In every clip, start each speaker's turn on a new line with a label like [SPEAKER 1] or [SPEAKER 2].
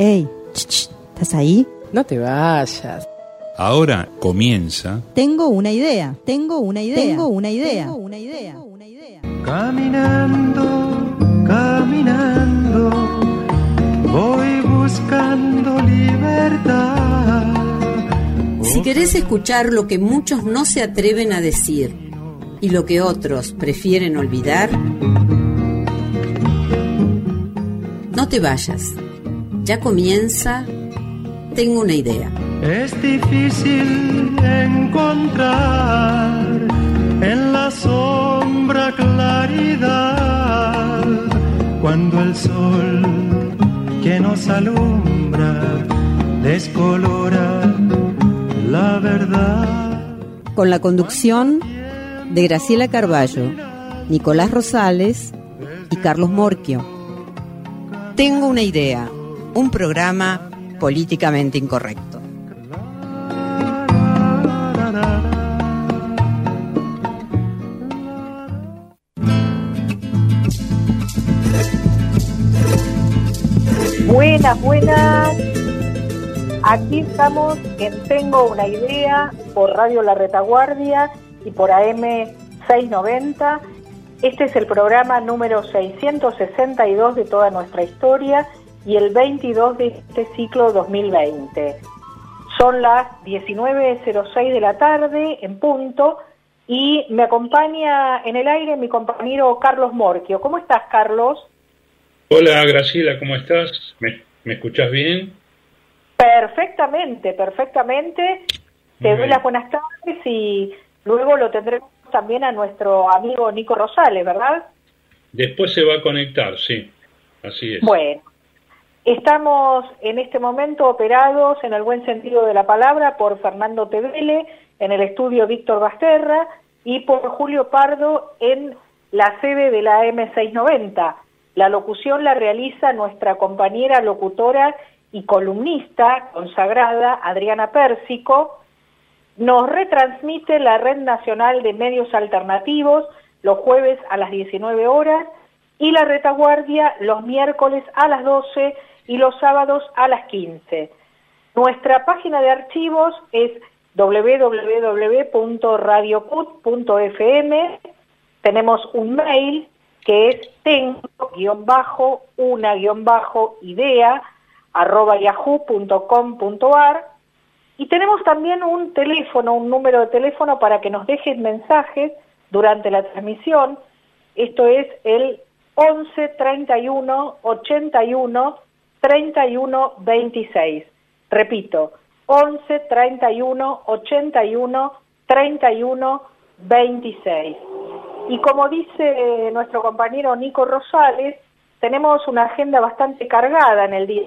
[SPEAKER 1] Ey, ¿estás ahí?
[SPEAKER 2] No te vayas.
[SPEAKER 3] Ahora comienza.
[SPEAKER 1] Tengo una idea.
[SPEAKER 4] Caminando, voy buscando libertad.
[SPEAKER 5] Si querés escuchar lo que muchos no se atreven a decir y lo que otros prefieren olvidar, no te vayas. Ya comienza Tengo una idea.
[SPEAKER 4] Es difícil encontrar en la sombra claridad cuando el sol que nos alumbra descolora la verdad.
[SPEAKER 5] Con la conducción de Graciela Carballo, Nicolás Rosales y Carlos Morquio. Tengo una idea, un programa políticamente incorrecto.
[SPEAKER 6] Buenas. Aquí estamos en Tengo una idea por Radio La Retaguardia y por AM 690. Este es el programa número 662 de toda nuestra historia y el 22 de este ciclo 2020. Son las 19:06 de la tarde en punto y me acompaña en el aire mi compañero Carlos Morquio. ¿Cómo estás, Carlos?
[SPEAKER 3] Hola Graciela, ¿cómo estás? ¿Me escuchás bien?
[SPEAKER 6] Perfectamente. Te doy las buenas tardes y luego lo tendremos también a nuestro amigo Nico Rosales, ¿verdad?
[SPEAKER 3] Después se va a conectar, sí, así es.
[SPEAKER 6] Bueno, estamos en este momento operados en el buen sentido de la palabra por Fernando Tevele en el estudio Víctor Basterra y por Julio Pardo en la sede de la M690. La locución la realiza nuestra compañera locutora y columnista consagrada Adriana Pérsico. Nos retransmite la Red Nacional de Medios Alternativos los jueves a las 19 horas y La Retaguardia los miércoles a las 12 y los sábados a las 15. Nuestra página de archivos es www.radiocut.fm. Tenemos un mail que es tengo-una-idea@yahoo.com.ar y tenemos también un número de teléfono para que nos dejes mensajes durante la transmisión. Esto es el 11 31 81 31 26. Repito, 11 31 81 31 26. Y como dice nuestro compañero Nico Rosales, tenemos una agenda bastante cargada en el día.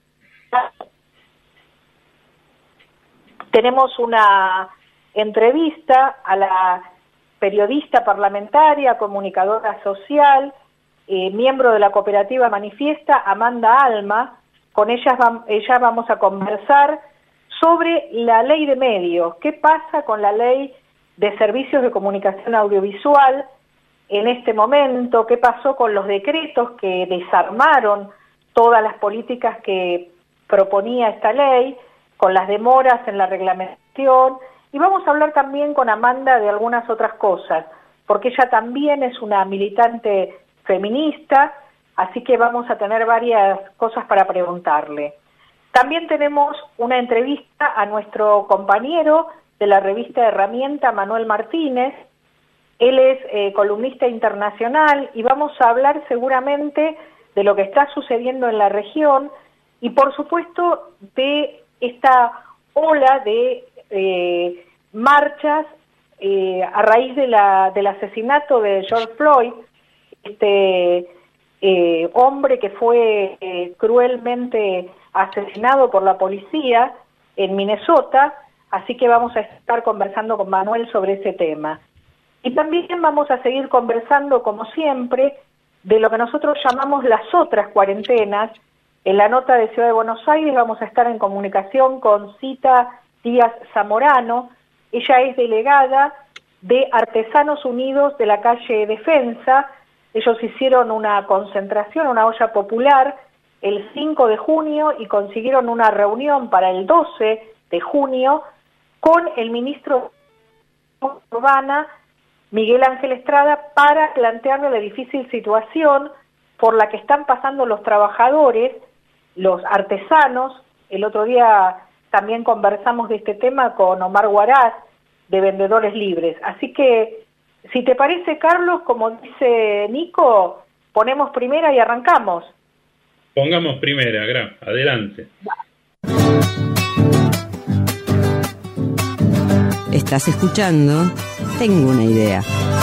[SPEAKER 6] Tenemos una entrevista a la periodista parlamentaria, comunicadora social, miembro de la cooperativa Manifiesta, Amanda Alma. Con ella vamos a conversar sobre la ley de medios. ¿Qué pasa con la ley de servicios de comunicación audiovisual en este momento? ¿Qué pasó con los decretos que desarmaron todas las políticas que proponía esta ley, con las demoras en la reglamentación? Y vamos a hablar también con Amanda de algunas otras cosas, porque ella también es una militante feminista, así que vamos a tener varias cosas para preguntarle. También tenemos una entrevista a nuestro compañero de la revista Herramienta, Manuel Martínez. Él es columnista internacional y vamos a hablar seguramente de lo que está sucediendo en la región y por supuesto de esta ola de marchas a raíz del asesinato de George Floyd, este hombre que fue cruelmente asesinado por la policía en Minnesota. Así que vamos a estar conversando con Manuel sobre ese tema. Y también vamos a seguir conversando, como siempre, de lo que nosotros llamamos las otras cuarentenas. En la nota de Ciudad de Buenos Aires vamos a estar en comunicación con Cita Díaz Zamorano. Ella es delegada de Artesanos Unidos de la calle Defensa. Ellos hicieron una concentración, una olla popular el 5 de junio y consiguieron una reunión para el 12 de junio con el ministro Urbana, Miguel Ángel Estrada, para plantearle la difícil situación por la que están pasando los trabajadores, los artesanos. El otro día también conversamos de este tema con Omar Huaraz, de Vendedores Libres. Así que, si te parece, Carlos, como dice Nico, ponemos primera y arrancamos.
[SPEAKER 3] Pongamos primera, Gra, adelante.
[SPEAKER 5] Estás escuchando Tengo una idea.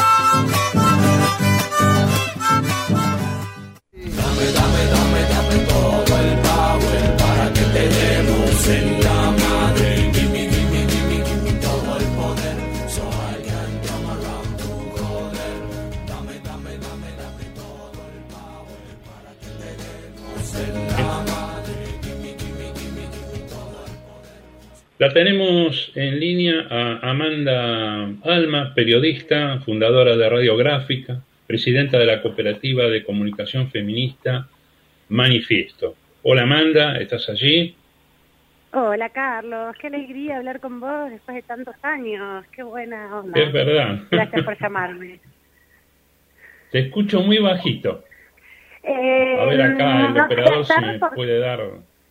[SPEAKER 2] Dame todo el power para que te demos en la madre. Give me todo el poder so I can come around to joder. Dame todo el power para que te demos en la madre. Give me todo el poder.
[SPEAKER 3] La tenemos en línea a Amanda Alma, periodista, fundadora de Radiográfica, presidenta de la Cooperativa de Comunicación Feminista Manifiesto. Hola Amanda, ¿estás allí?
[SPEAKER 7] Hola Carlos, qué alegría hablar con vos después de tantos años, qué buena onda.
[SPEAKER 3] Es verdad.
[SPEAKER 7] Gracias por llamarme.
[SPEAKER 3] Te escucho muy bajito. A ver acá el operador si me puede dar...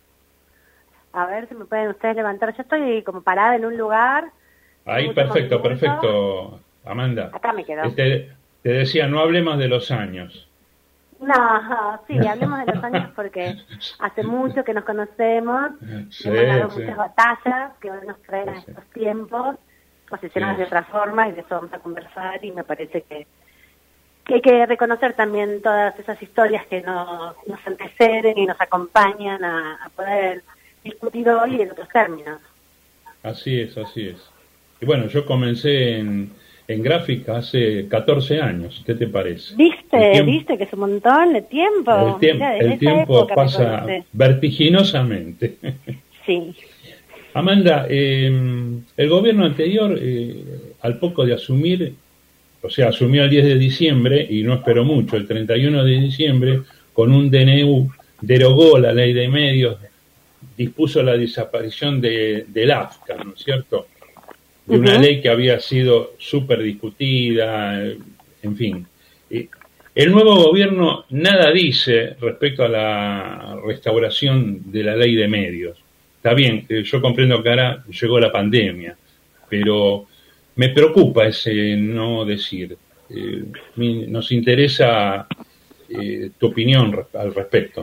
[SPEAKER 7] A ver si me pueden ustedes levantar. Yo estoy como parada en un lugar.
[SPEAKER 3] Ahí, perfecto, Amanda.
[SPEAKER 7] Acá me quedo.
[SPEAKER 3] Te decía, no hablemos de los años.
[SPEAKER 7] No, sí, hablemos de los años porque hace mucho que nos conocemos,
[SPEAKER 3] Sí,
[SPEAKER 7] hemos dado
[SPEAKER 3] sí.
[SPEAKER 7] muchas batallas que hoy nos traen a estos tiempos, posicionadas
[SPEAKER 3] Sí.
[SPEAKER 7] de otra forma, y de eso vamos a conversar, y me parece que hay que reconocer también todas esas historias que nos anteceden y nos acompañan a poder discutir hoy en otros términos.
[SPEAKER 3] Así es. Y bueno, yo comencé en gráfica hace 14 años, ¿qué te parece?
[SPEAKER 7] ¿Viste que es un montón de tiempo? Mirá, desde
[SPEAKER 3] El
[SPEAKER 7] esa
[SPEAKER 3] tiempo
[SPEAKER 7] época me
[SPEAKER 3] pasa
[SPEAKER 7] conocés.
[SPEAKER 3] vertiginosamente.
[SPEAKER 7] Sí.
[SPEAKER 3] Amanda, el gobierno anterior, al poco de asumir, o sea, asumió el 10 de diciembre, y no esperó mucho, el 31 de diciembre, con un DNU, derogó la ley de medios, dispuso la desaparición del AFCA, ¿no es cierto? De una ley que había sido súper discutida, en fin. El nuevo gobierno nada dice respecto a la restauración de la ley de medios. Está bien, yo comprendo que ahora llegó la pandemia, pero me preocupa ese no decir. Nos interesa tu opinión al respecto.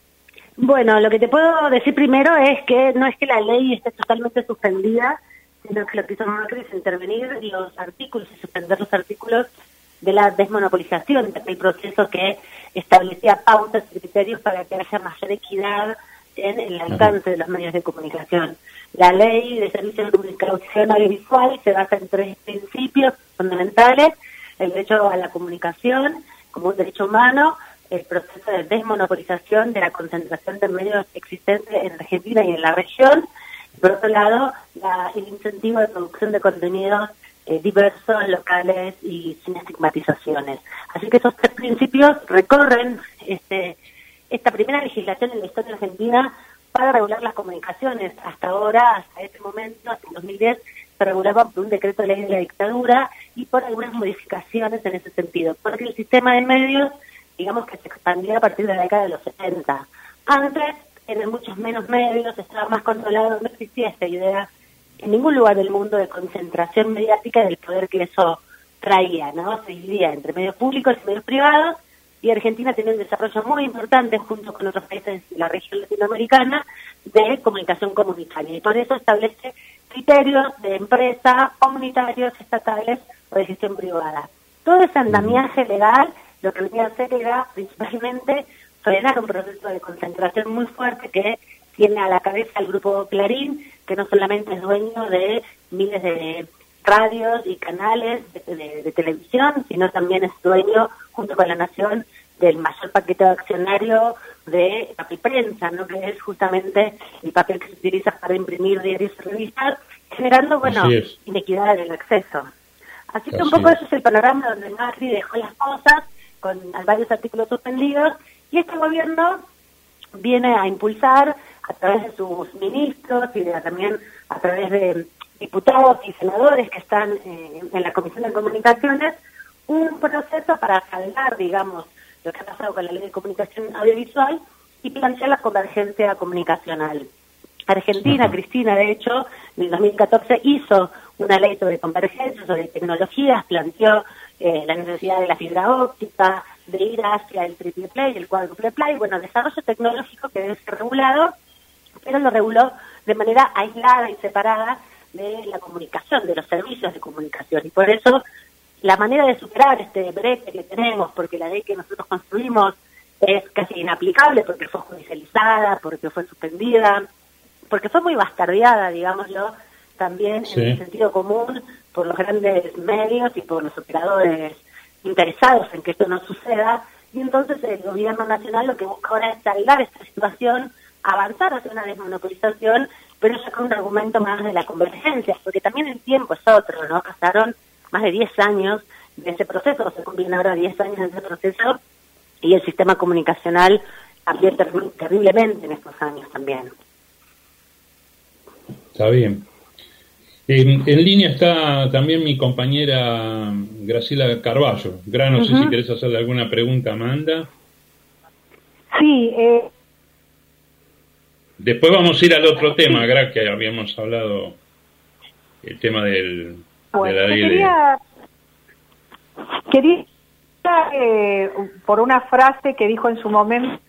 [SPEAKER 7] Bueno, lo que te puedo decir primero es que no es que la ley esté totalmente suspendida, sino que lo que hizo Macri es intervenir los artículos y suspender los artículos de la desmonopolización, de aquel proceso que establecía pautas y criterios para que haya mayor equidad en el alcance de los medios de comunicación. La ley de servicios de comunicación audiovisual se basa en 3 principios fundamentales: el derecho a la comunicación como un derecho humano, el proceso de desmonopolización de la concentración de medios existentes en Argentina y en la región, y por otro lado, el incentivo de producción de contenidos diversos, locales y sin estigmatizaciones. Así que esos 3 principios recorren esta primera legislación en la historia argentina para regular las comunicaciones. Hasta ahora, hasta este momento, hasta el 2010, se regulaban por un decreto de ley de la dictadura y por algunas modificaciones en ese sentido, porque el sistema de medios, digamos que se expandió a partir de la década de los 70. Antes, en muchos menos medios, estaba más controlado, no existía esta idea en ningún lugar del mundo de concentración mediática del poder que eso traía, ¿no? Se dividía entre medios públicos y medios privados, y Argentina tiene un desarrollo muy importante junto con otros países de la región latinoamericana de comunicación comunitaria, y por eso establece criterios de empresa, comunitarios, estatales o de gestión privada. Todo ese andamiaje legal lo que venía a hacer era principalmente frenar un proceso de concentración muy fuerte que tiene a la cabeza el grupo Clarín, que no solamente es dueño de miles de radios y canales de televisión, sino también es dueño, junto con la Nación, del mayor paquete accionario de papel prensa, ¿no? Que es justamente el papel que se utiliza para imprimir diarios y revistas, generando, inequidad en el acceso. Así que un poco ese es el panorama donde Macri dejó las cosas, con varios artículos suspendidos, y este gobierno viene a impulsar a través de sus ministros y también a través de diputados y senadores que están en la Comisión de Comunicaciones, un proceso para saldar, digamos, lo que ha pasado con la Ley de Comunicación Audiovisual y plantear la convergencia comunicacional. Argentina, Cristina, de hecho, en el 2014 hizo una ley sobre convergencia, sobre tecnologías, planteó la necesidad de la fibra óptica, de ir hacia el triple play, el cuádruple play, bueno, desarrollo tecnológico que debe ser regulado, pero lo reguló de manera aislada y separada de la comunicación, de los servicios de comunicación. Y por eso la manera de superar este brete que tenemos, porque la ley que nosotros construimos es casi inaplicable, porque fue judicializada, porque fue suspendida, porque fue muy bastardeada, digámoslo, también en el sentido común por los grandes medios y por los operadores interesados en que esto no suceda, y entonces el gobierno nacional lo que busca ahora es saldar esta situación, avanzar hacia una desmonopolización, pero ya con un argumento más de la convergencia, porque también el tiempo es otro, ¿no? Pasaron más de 10 años de ese proceso, se cumplen ahora 10 años de ese proceso, y el sistema comunicacional cambió terriblemente en estos años también.
[SPEAKER 3] Está bien. En línea está también mi compañera Graciela Carballo. No sé si querés hacerle alguna pregunta a Amanda.
[SPEAKER 6] Sí.
[SPEAKER 3] Después vamos a ir al otro tema, Gra, que habíamos hablado, el tema de la ley
[SPEAKER 6] Quería por una frase que dijo en su momento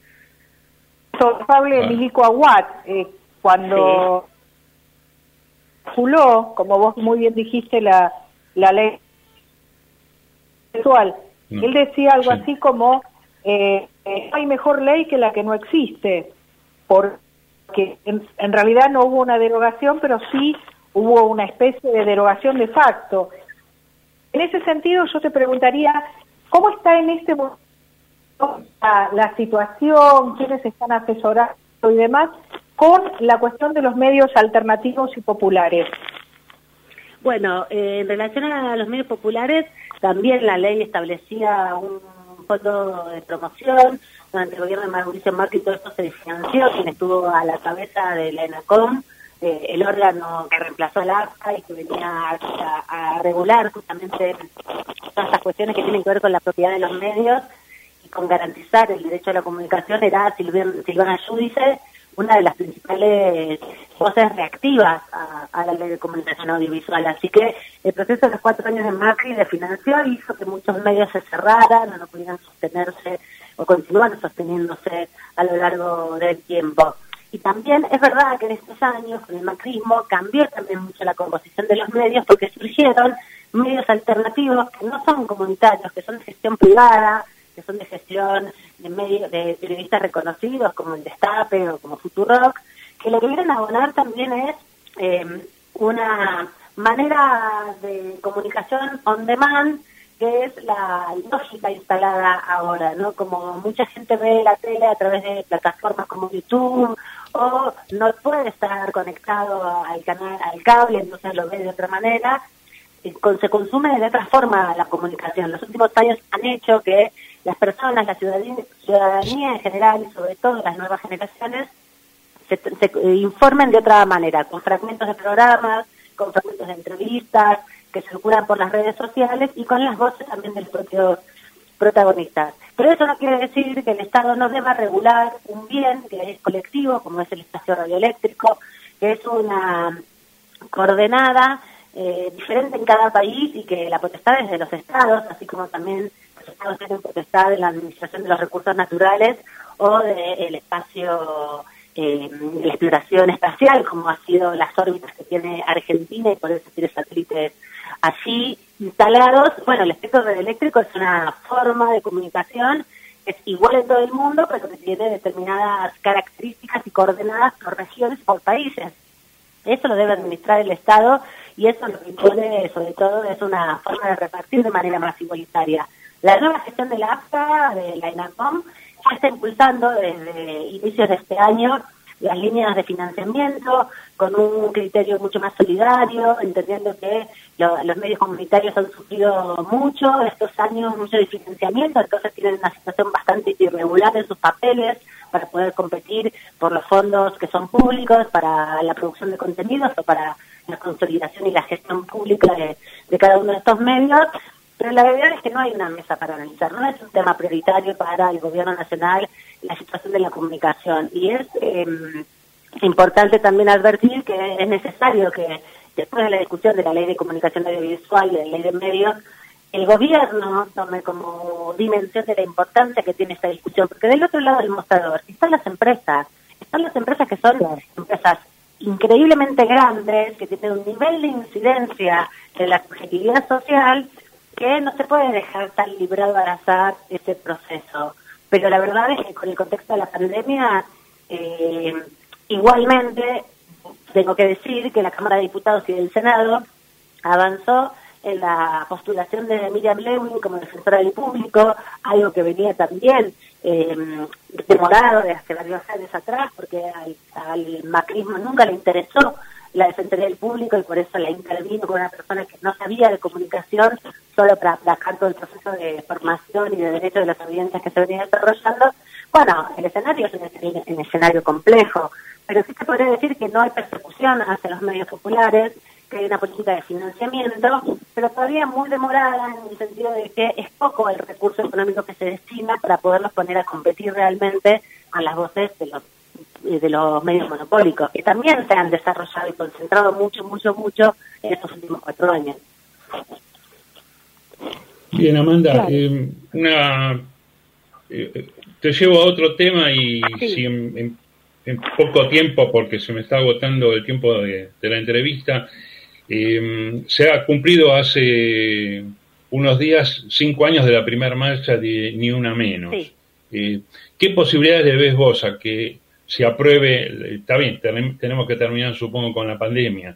[SPEAKER 6] Milico Aguad, cuando postuló, como vos muy bien dijiste, la ley sexual. Él decía algo así como, no hay mejor ley que la que no existe, porque en realidad no hubo una derogación, pero sí hubo una especie de derogación de facto. En ese sentido, yo te preguntaría, ¿cómo está en este momento la situación, quiénes están asesorando y demás, con la cuestión de los medios alternativos y populares?
[SPEAKER 7] Bueno, en relación a los medios populares, también la ley establecía un fondo de promoción. Durante el gobierno de Mauricio Macri todo esto se financió, quien estuvo a la cabeza de la ENACOM, el órgano que reemplazó al AFA y que venía a regular justamente todas estas cuestiones que tienen que ver con la propiedad de los medios y con garantizar el derecho a la comunicación, era Silvana Giudice, una de las principales voces reactivas a la ley de comunicación audiovisual. Así que el proceso de los 4 años de Macri de financiación hizo que muchos medios se cerraran o no pudieran sostenerse o continuar sosteniéndose a lo largo del tiempo. Y también es verdad que en estos años, con el macrismo, cambió también mucho la composición de los medios, porque surgieron medios alternativos que no son comunitarios, que son de gestión privada, que son de gestión de periodistas reconocidos como el Destape o como Futurock, que lo que vienen a abonar también es una manera de comunicación on demand, que es la lógica instalada ahora, ¿no? Como mucha gente ve la tele a través de plataformas como YouTube, o no puede estar conectado al canal, al cable, entonces lo ve de otra manera, se consume de otra forma la comunicación. Los últimos años han hecho que las personas, la ciudadanía en general, y sobre todo las nuevas generaciones, se informen de otra manera, con fragmentos de programas, con fragmentos de entrevistas, que circulan por las redes sociales y con las voces también de los propios protagonistas. Pero eso no quiere decir que el Estado no deba regular un bien que es colectivo, como es el espacio radioeléctrico, que es una coordenada diferente en cada país y que la potestad es de los Estados, así como también los Estados tienen potestad en la administración de los recursos naturales o del espacio de la exploración espacial, como ha sido las órbitas que tiene Argentina y por eso tiene satélites allí instalados. Bueno, el espectro radioeléctrico es una forma de comunicación que es igual en todo el mundo, pero que tiene determinadas características y coordenadas por regiones, por países. Eso lo debe administrar el Estado y eso lo que impone, sobre todo, es una forma de repartir de manera más igualitaria. La nueva gestión de la AFCA, de la ENACOM, ya está impulsando desde inicios de este año las líneas de financiamiento con un criterio mucho más solidario, entendiendo que los medios comunitarios han sufrido mucho estos años, mucho de financiamiento, entonces tienen una situación bastante irregular en sus papeles, para poder competir por los fondos que son públicos para la producción de contenidos o para la consolidación y la gestión pública de cada uno de estos medios. Pero la realidad es que no hay una mesa para analizar, no es un tema prioritario para el gobierno nacional la situación de la comunicación. Y es importante también advertir que es necesario que después de la discusión de la Ley de Comunicación Audiovisual y de la Ley de Medios, el gobierno tome como dimensión de la importancia que tiene esta discusión, porque del otro lado del mostrador están las empresas que son empresas increíblemente grandes, que tienen un nivel de incidencia en la subjetividad social, que no se puede dejar tan librado al azar ese proceso. Pero la verdad es que con el contexto de la pandemia, igualmente tengo que decir que la Cámara de Diputados y del Senado avanzó en la postulación de Miriam Lewin como defensora del público, algo que venía también demorado de hace varios años atrás, porque al macrismo nunca le interesó la defensoría del público y por eso la intervino con una persona que no sabía de comunicación, solo para aplacar todo el proceso de formación y de derecho de las audiencias que se venía desarrollando. Bueno, el escenario es un escenario complejo, pero sí se podría decir que no hay persecución hacia los medios populares, que hay una política de financiamiento, pero todavía muy demorada en el sentido de que es poco el recurso económico que se destina para poderlos poner a competir realmente a las voces de los medios monopólicos, que también se han desarrollado y concentrado mucho en estos últimos 4 años.
[SPEAKER 3] Bien, Amanda,
[SPEAKER 7] Claro.
[SPEAKER 3] Te llevo a otro tema y
[SPEAKER 7] Sí.
[SPEAKER 3] si en poco tiempo, porque se me está agotando el tiempo de la entrevista, se ha cumplido hace unos días 5 años de la primera marcha de Ni Una Menos.
[SPEAKER 7] Sí.
[SPEAKER 3] ¿Qué posibilidades le ves vos a que se apruebe? Está bien, tenemos que terminar supongo con la pandemia,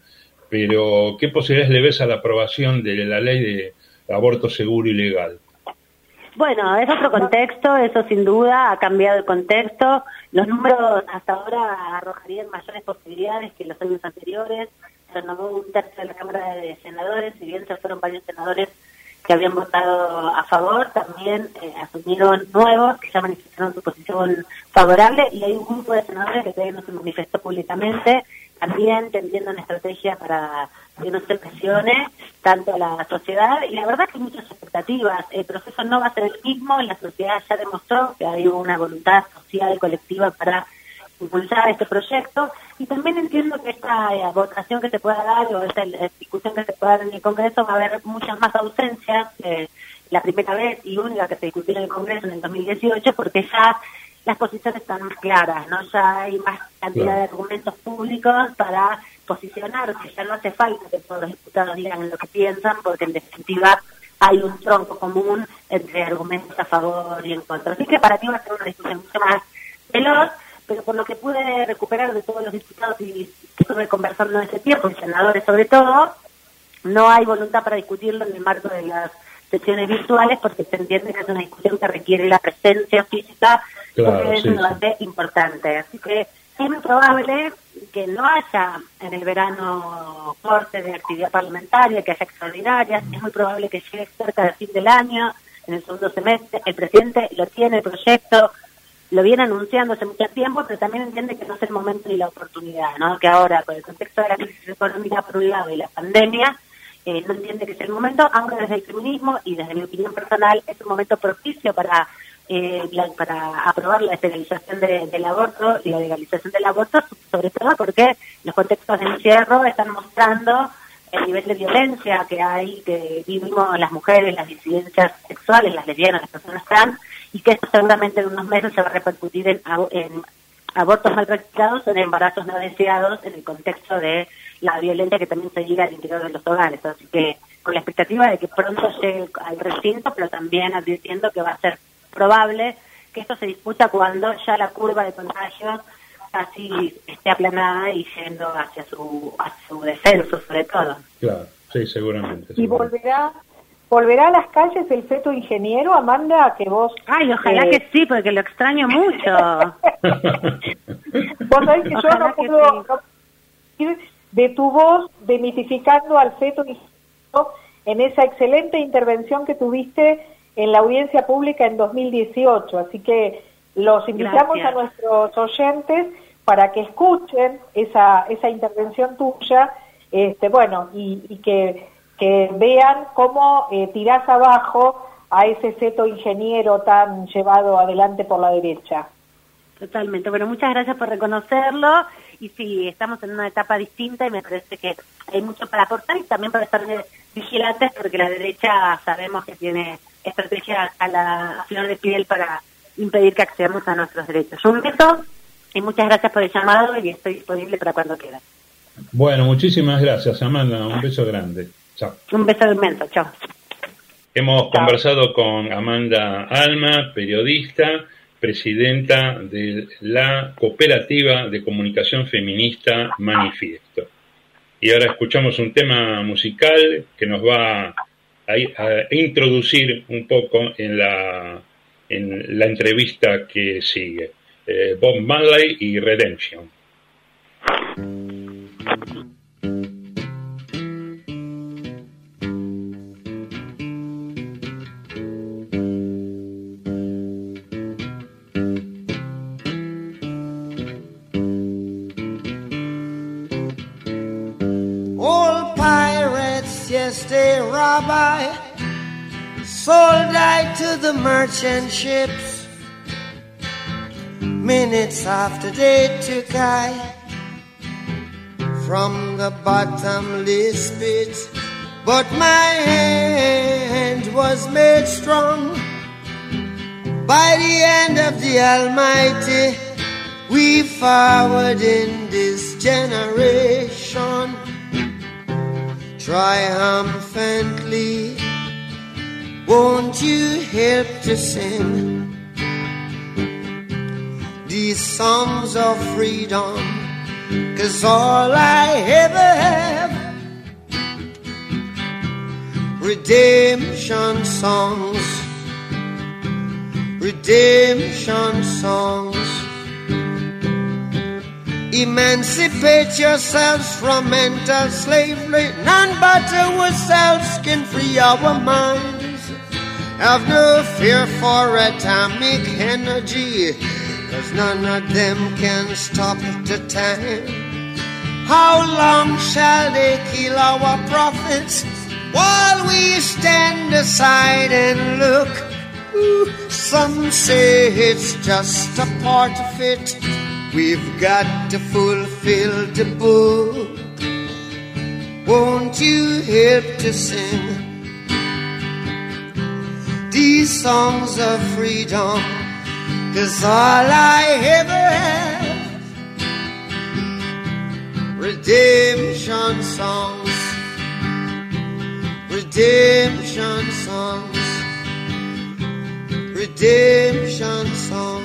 [SPEAKER 3] pero ¿qué posibilidades le ves a la aprobación de la ley de aborto seguro y legal?
[SPEAKER 7] Bueno, es otro contexto, eso sin duda ha cambiado el contexto. Los números hasta ahora arrojarían mayores posibilidades que los años anteriores. Se renovó 1/3 de la Cámara de Senadores, si bien se fueron varios senadores que habían votado a favor, también asumieron nuevos que ya manifestaron su posición favorable, y hay un grupo de senadores que todavía no se manifestó públicamente, también tendiendo una estrategia para que no se presione tanto a la sociedad, y la verdad que hay muchas expectativas. El proceso no va a ser el mismo, la sociedad ya demostró que hay una voluntad social colectiva para impulsar este proyecto, y también entiendo que esta votación que se pueda dar o esta discusión que se pueda dar en el Congreso va a haber muchas más ausencias que la primera vez y única que se discutió en el Congreso en el 2018, porque ya las posiciones están más claras, ¿no? Ya hay más cantidad de argumentos públicos para posicionarse, ya no hace falta que todos los diputados digan lo que piensan, porque en definitiva hay un tronco común entre argumentos a favor y en contra. Así que para mí va a ser una discusión mucho más veloz, pero por lo que pude recuperar de todos los diputados y que estuve conversando en ese tiempo, y senadores sobre todo, no hay voluntad para discutirlo en el marco de las sesiones virtuales, porque se entiende que es una discusión que requiere la presencia física, porque es un debate importante. Así que es muy probable que no haya en el verano corte de actividad parlamentaria, que haya extraordinarias, es muy probable que llegue cerca del fin del año, en el segundo semestre. El presidente lo tiene, el proyecto, lo viene anunciando hace mucho tiempo, pero también entiende que no es el momento ni la oportunidad, ¿no? Que ahora, con el contexto de la crisis económica por un lado y la pandemia, no entiende que es el momento, aunque desde el feminismo y desde mi opinión personal es un momento propicio para aprobar la despenalización del aborto y la legalización del aborto, sobre todo porque los contextos de encierro están mostrando el nivel de violencia que hay, que vivimos las mujeres, las disidencias sexuales, las lesbianas, las personas trans, y que esto seguramente en unos meses se va a repercutir en abortos mal practicados o en embarazos no deseados en el contexto de la violencia que también se llega al interior de los hogares. Así que con la expectativa de que pronto llegue al recinto, pero también advirtiendo que va a ser probable que esto se discuta cuando ya la curva de contagios casi esté aplanada y yendo hacia su descenso, sobre todo.
[SPEAKER 3] Claro, sí, seguramente.
[SPEAKER 6] ¿Y volverá a las calles el feto ingeniero, Amanda, que vos...
[SPEAKER 7] Ay, ojalá que sí, porque lo extraño mucho.
[SPEAKER 6] Vos sabés que yo no puedo ir de tu voz demitificando al feto ingeniero en esa excelente intervención que tuviste en la audiencia pública en 2018, así que Los invitamos
[SPEAKER 7] Gracias.
[SPEAKER 6] a nuestros oyentes para que escuchen esa intervención tuya, bueno, y que vean cómo tirás abajo a ese seto ingeniero tan llevado adelante por la derecha.
[SPEAKER 7] Totalmente. Bueno, muchas gracias por reconocerlo. Y sí, estamos en una etapa distinta y me parece que hay mucho para aportar y también para estar vigilantes, porque la derecha sabemos que tiene estrategias a la flor de piel para impedir que accedamos a nuestros derechos. Un beso y muchas gracias por el llamado y estoy disponible para cuando quieras.
[SPEAKER 3] Bueno, muchísimas gracias, Amanda. Un beso grande. Chao.
[SPEAKER 7] Un beso inmenso. Chao.
[SPEAKER 3] Hemos conversado con Amanda Alma, periodista, presidenta de la Cooperativa de Comunicación Feminista Manifiesto. Y ahora escuchamos un tema musical que nos va a introducir un poco en la entrevista que sigue. Bob Marley y Redemption.
[SPEAKER 8] Old pirates, yes, they rob I, sold I to the merchant ships. Minutes after they took I from the bottomless pit, but my hand was made strong by the hand of the Almighty. We forward in this generation triumphantly. Won't you help to sing these songs of freedom? 'Cause all I ever have, redemption songs, redemption songs. Emancipate yourselves from mental slavery. None but ourselves can free our minds. Have no fear for atomic energy, 'cause none of them can stop the time. How long shall they kill our prophets while we stand aside and look? Ooh, some say it's just a part of it. We've got to fulfill the book. Won't you help to sing these songs of freedom? 'Cause all I ever have, redemption songs, redemption songs, redemption songs.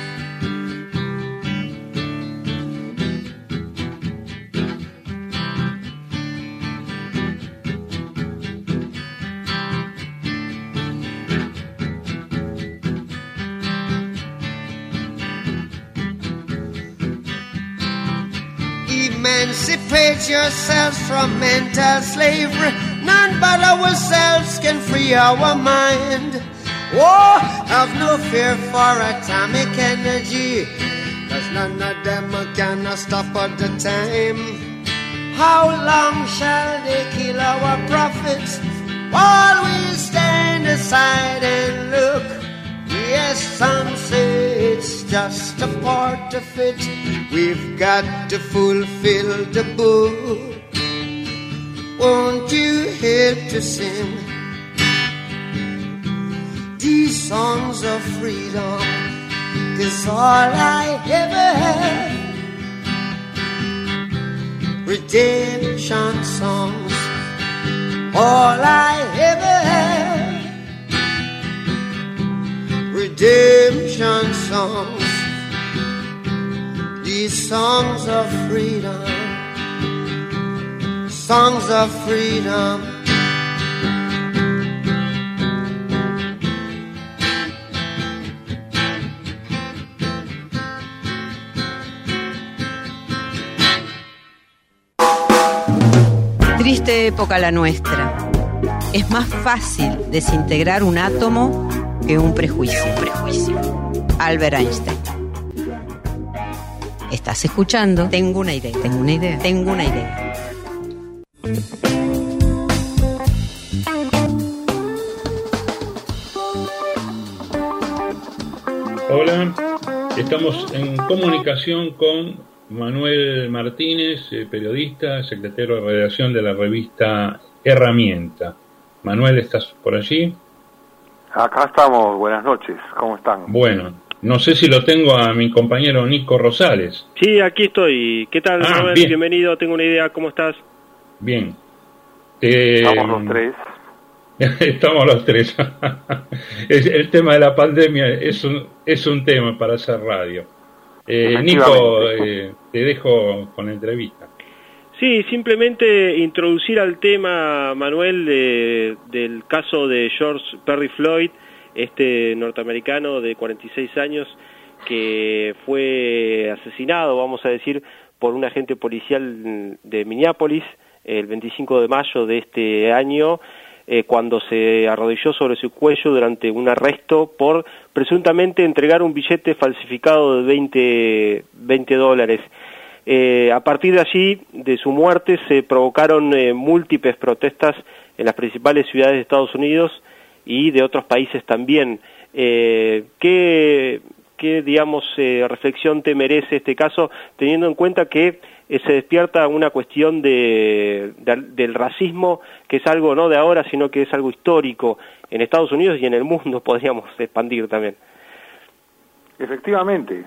[SPEAKER 8] Emancipate yourselves from mental slavery. None but ourselves can free our mind. Oh, have no fear for atomic energy, 'cause none of them can stop at the time. How long shall they kill our prophets while we stand aside and look? Yes, some say it's just a part of it. We've got to fulfill the book. Won't you help to sing these songs of freedom? 'Cause all I ever have, redemption songs. All I ever have, redemption songs. These songs of freedom, songs of freedom.
[SPEAKER 5] Triste época la nuestra. Es más fácil desintegrar un átomo que un prejuicio. Albert Einstein. Estás escuchando Tengo una idea, tengo una idea, tengo una idea.
[SPEAKER 3] Hola, estamos en comunicación con Manuel Martínez, periodista, secretario de redacción de la revista Herramienta. Manuel, ¿estás por allí?
[SPEAKER 9] Acá estamos, buenas noches, ¿cómo están?
[SPEAKER 3] Bueno, no sé si lo tengo a mi compañero Nico Rosales.
[SPEAKER 10] Sí, aquí estoy. ¿Qué tal, Manuel?
[SPEAKER 3] Bien.
[SPEAKER 10] Bienvenido, tengo una idea, ¿cómo estás?
[SPEAKER 3] Bien.
[SPEAKER 9] Estamos los tres.
[SPEAKER 3] Estamos los tres. El tema de la pandemia es un tema para hacer radio. Nico, te dejo con la entrevista.
[SPEAKER 10] Sí, simplemente introducir al tema, Manuel, del caso de George Perry Floyd, este norteamericano de 46 años que fue asesinado, vamos a decir, por un agente policial de Minneapolis el 25 de mayo de este año, cuando se arrodilló sobre su cuello durante un arresto por presuntamente entregar un billete falsificado de $20. A partir de allí, de su muerte, se provocaron múltiples protestas en las principales ciudades de Estados Unidos y de otros países también. ¿Qué digamos, reflexión te merece este caso, teniendo en cuenta que se despierta una cuestión del racismo, que es algo no de ahora, sino que es algo histórico en Estados Unidos y en el mundo, podríamos expandir también?
[SPEAKER 9] Efectivamente.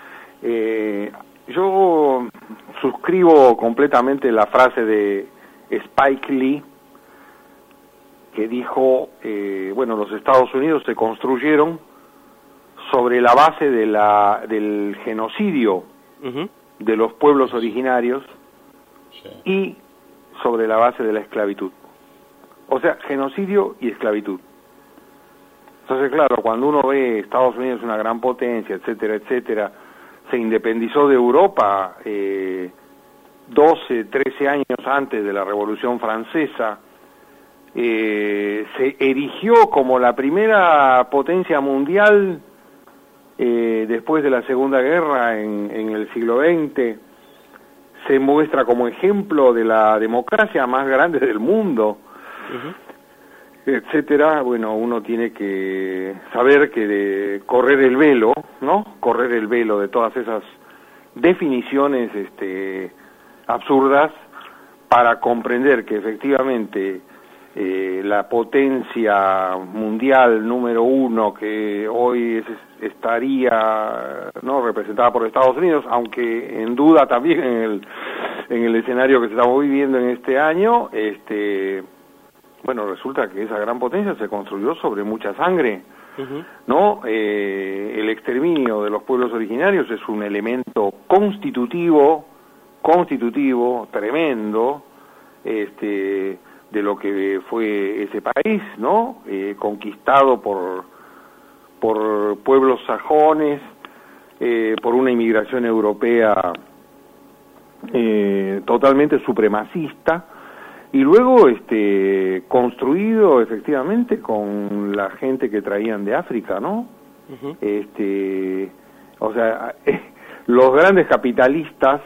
[SPEAKER 9] Yo suscribo completamente la frase de Spike Lee, que dijo, los Estados Unidos se construyeron sobre la base del genocidio de los pueblos originarios y sobre la base de la esclavitud. O sea, genocidio y esclavitud. Entonces, claro, cuando uno ve Estados Unidos una gran potencia, etcétera, etcétera, se independizó de Europa 12, 13 años antes de la Revolución Francesa, se erigió como la primera potencia mundial después de la Segunda Guerra en el siglo XX, se muestra como ejemplo de la democracia más grande del mundo, etcétera. Bueno, uno tiene que saber que de correr el velo, ¿no? Correr el velo de todas esas definiciones absurdas para comprender que efectivamente la potencia mundial número uno que hoy estaría no representada por Estados Unidos, aunque en duda también en el escenario que estamos viviendo en este año, resulta que esa gran potencia se construyó sobre mucha sangre, ¿no? El exterminio de los pueblos originarios es un elemento constitutivo tremendo, de lo que fue ese país, ¿no? Conquistado por pueblos sajones, por una inmigración europea totalmente supremacista, y luego construido efectivamente con la gente que traían de África, ¿no? O sea, los grandes capitalistas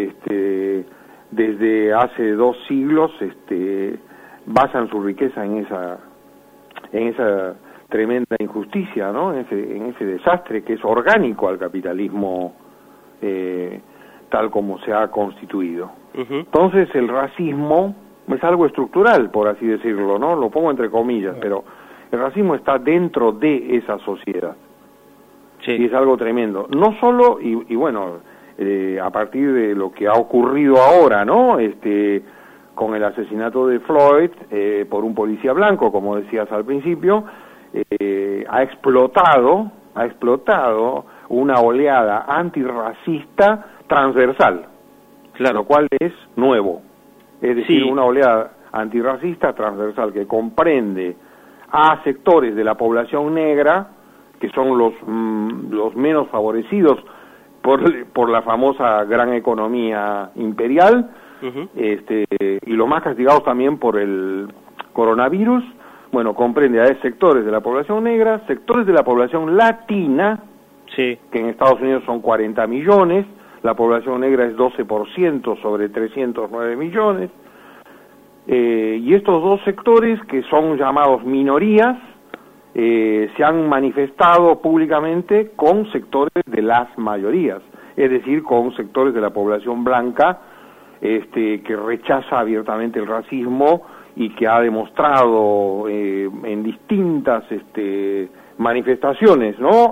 [SPEAKER 9] desde hace 2 siglos basan su riqueza en esa tremenda injusticia, ¿no? En ese desastre que es orgánico al capitalismo tal como se ha constituido. Entonces el racismo es algo estructural, por así decirlo, ¿no? Lo pongo entre comillas, pero el racismo está dentro de esa sociedad. Sí. Y es algo tremendo. No solo, a partir de lo que ha ocurrido ahora, ¿no? Con el asesinato de Floyd por un policía blanco, como decías al principio, ha explotado una oleada antirracista transversal, lo cual es nuevo. Es decir, una oleada antirracista transversal que comprende a sectores de la población negra, que son los menos favorecidos por la famosa gran economía imperial, y los más castigados también por el coronavirus. Bueno, comprende a sectores de la población negra, sectores de la población latina,
[SPEAKER 10] Sí.
[SPEAKER 9] que en Estados Unidos son 40 millones, la población negra es 12% sobre 309 millones, y estos dos sectores, que son llamados minorías, se han manifestado públicamente con sectores de las mayorías, es decir, con sectores de la población blanca, que rechaza abiertamente el racismo y que ha demostrado en distintas manifestaciones, ¿no?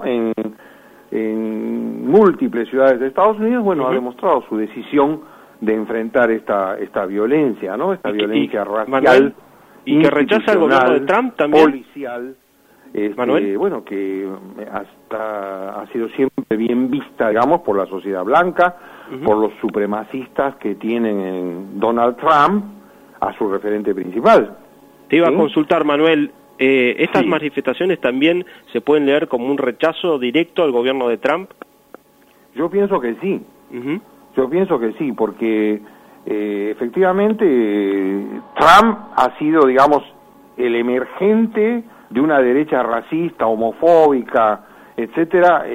[SPEAKER 9] En múltiples ciudades de Estados Unidos, bueno, ha demostrado su decisión de enfrentar esta violencia, ¿no? Esta violencia racial,
[SPEAKER 10] Manuel, y que rechaza el gobierno de Trump también,
[SPEAKER 9] policial,
[SPEAKER 10] Manuel,
[SPEAKER 9] bueno, que hasta ha sido siempre bien vista, digamos, por la sociedad blanca, por los supremacistas que tienen en Donald Trump a su referente principal.
[SPEAKER 10] Te iba a consultar, Manuel, ¿estas
[SPEAKER 9] Sí.
[SPEAKER 10] manifestaciones también se pueden leer como un rechazo directo al gobierno de Trump?
[SPEAKER 9] Yo pienso que sí. Yo pienso que sí, porque efectivamente Trump ha sido, digamos, el emergente de una derecha racista, homofóbica, etcétera,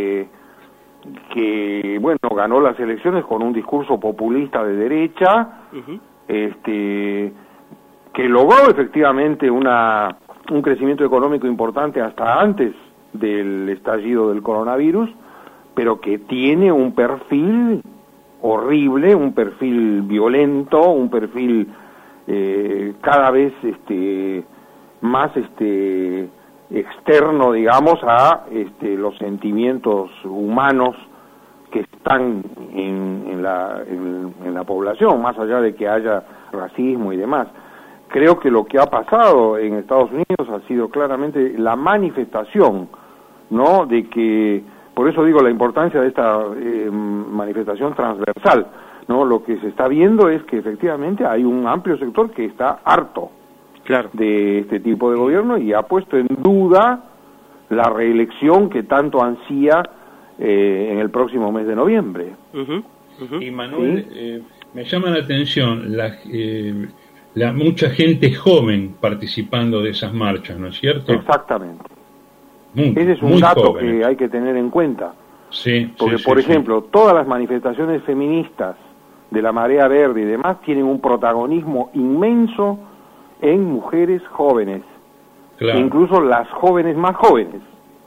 [SPEAKER 9] que, bueno, ganó las elecciones con un discurso populista de derecha, que logró efectivamente un crecimiento económico importante hasta antes del estallido del coronavirus, pero que tiene un perfil horrible, un perfil violento, un perfil cada vez más externo, digamos, a los sentimientos humanos que están en la población, más allá de que haya racismo y demás. Creo que lo que ha pasado en Estados Unidos ha sido claramente la manifestación, ¿no? De que, por eso digo la importancia de esta manifestación transversal, ¿no? Lo que se está viendo es que efectivamente hay un amplio sector que está harto de este tipo de gobierno y ha puesto en duda la reelección que tanto ansía en el próximo mes de noviembre.
[SPEAKER 3] Y Manuel, me llama la atención la mucha gente joven participando de esas marchas, ¿no es cierto?
[SPEAKER 9] Exactamente. Ese es un dato que hay que tener en cuenta.
[SPEAKER 3] Sí,
[SPEAKER 9] porque, por ejemplo, todas las manifestaciones feministas de la Marea Verde y demás tienen un protagonismo inmenso en mujeres jóvenes, incluso las jóvenes más jóvenes.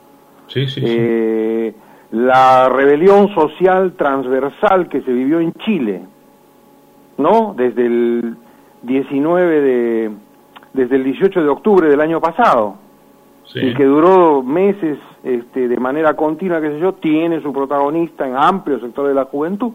[SPEAKER 9] La rebelión social transversal que se vivió en Chile, ¿no? Desde el 18 de octubre del año pasado, y que duró meses de manera continua, qué sé yo, tiene su protagonista en amplios sectores de la juventud.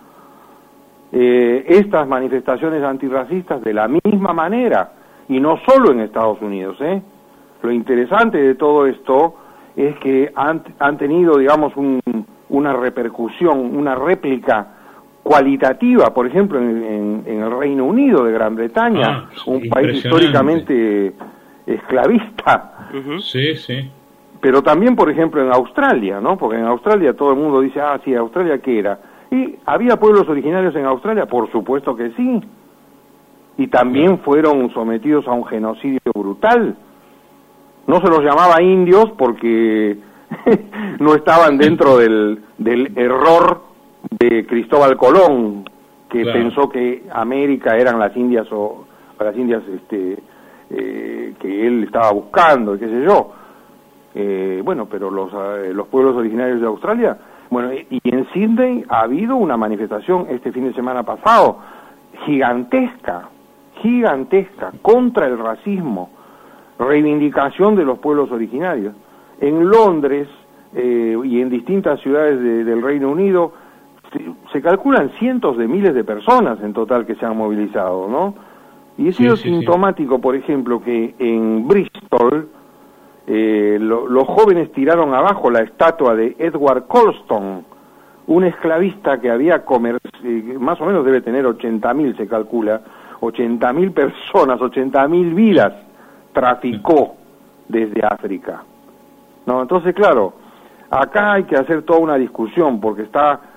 [SPEAKER 9] Estas manifestaciones antirracistas de la misma manera, y no solo en Estados Unidos, Lo interesante de todo esto es que han tenido, digamos, una repercusión, una réplica cualitativa, por ejemplo, en el Reino Unido de Gran Bretaña, un país históricamente esclavista. Pero también, por ejemplo, en Australia, ¿no? Porque en Australia todo el mundo dice, sí, ¿Australia qué era? ¿Y había pueblos originarios en Australia? Por supuesto que sí. Y también fueron sometidos a un genocidio brutal. No se los llamaba indios porque no estaban dentro del error de Cristóbal Colón, que pensó que América eran las Indias que él estaba buscando, qué sé yo. Bueno, pero los pueblos originarios de Australia, bueno, y en Sydney ha habido una manifestación este fin de semana pasado gigantesca contra el racismo, reivindicación de los pueblos originarios. En Londres y en distintas ciudades del Reino Unido se calculan cientos de miles de personas en total que se han movilizado, ¿no? Y ha sido sintomático, por ejemplo, que en Bristol los jóvenes tiraron abajo la estatua de Edward Colston, un esclavista que había más o menos debe tener 80.000, se calcula, 80.000 personas, 80.000 vidas traficó desde África. No, entonces, claro, acá hay que hacer toda una discusión porque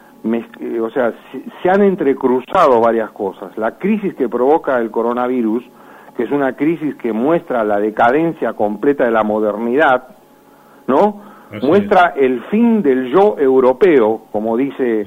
[SPEAKER 9] se han entrecruzado varias cosas. La crisis que provoca el coronavirus, que es una crisis que muestra la decadencia completa de la modernidad, ¿no? muestra el fin del yo europeo, como dice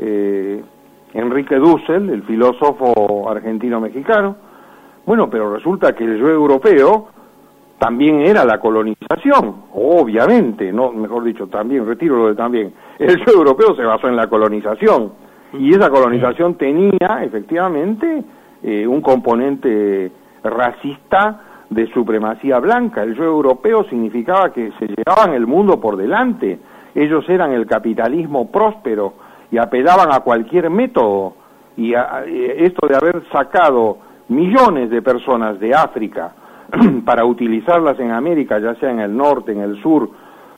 [SPEAKER 9] Enrique Dussel, el filósofo argentino-mexicano. Bueno, pero resulta que el yo europeo también era la colonización, obviamente, no, mejor dicho, también, retiro lo de también. El yo europeo se basó en la colonización, y esa colonización tenía, efectivamente, un componente racista de supremacía blanca. El yo europeo significaba que se llevaban el mundo por delante, ellos eran el capitalismo próspero y apelaban a cualquier método, y esto de haber sacado millones de personas de África para utilizarlas en América, ya sea en el norte, en el sur,